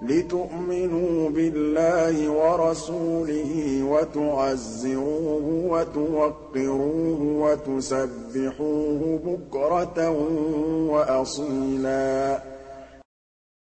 لِتُؤْمِنُوا بِاللَّهِ وَرَسُولِهِ وَتُعَزِّرُوهُ وَتُوَقِّرُوهُ وَتُسَبِّحُوهُ بُكْرَةً وَأَصِيلًا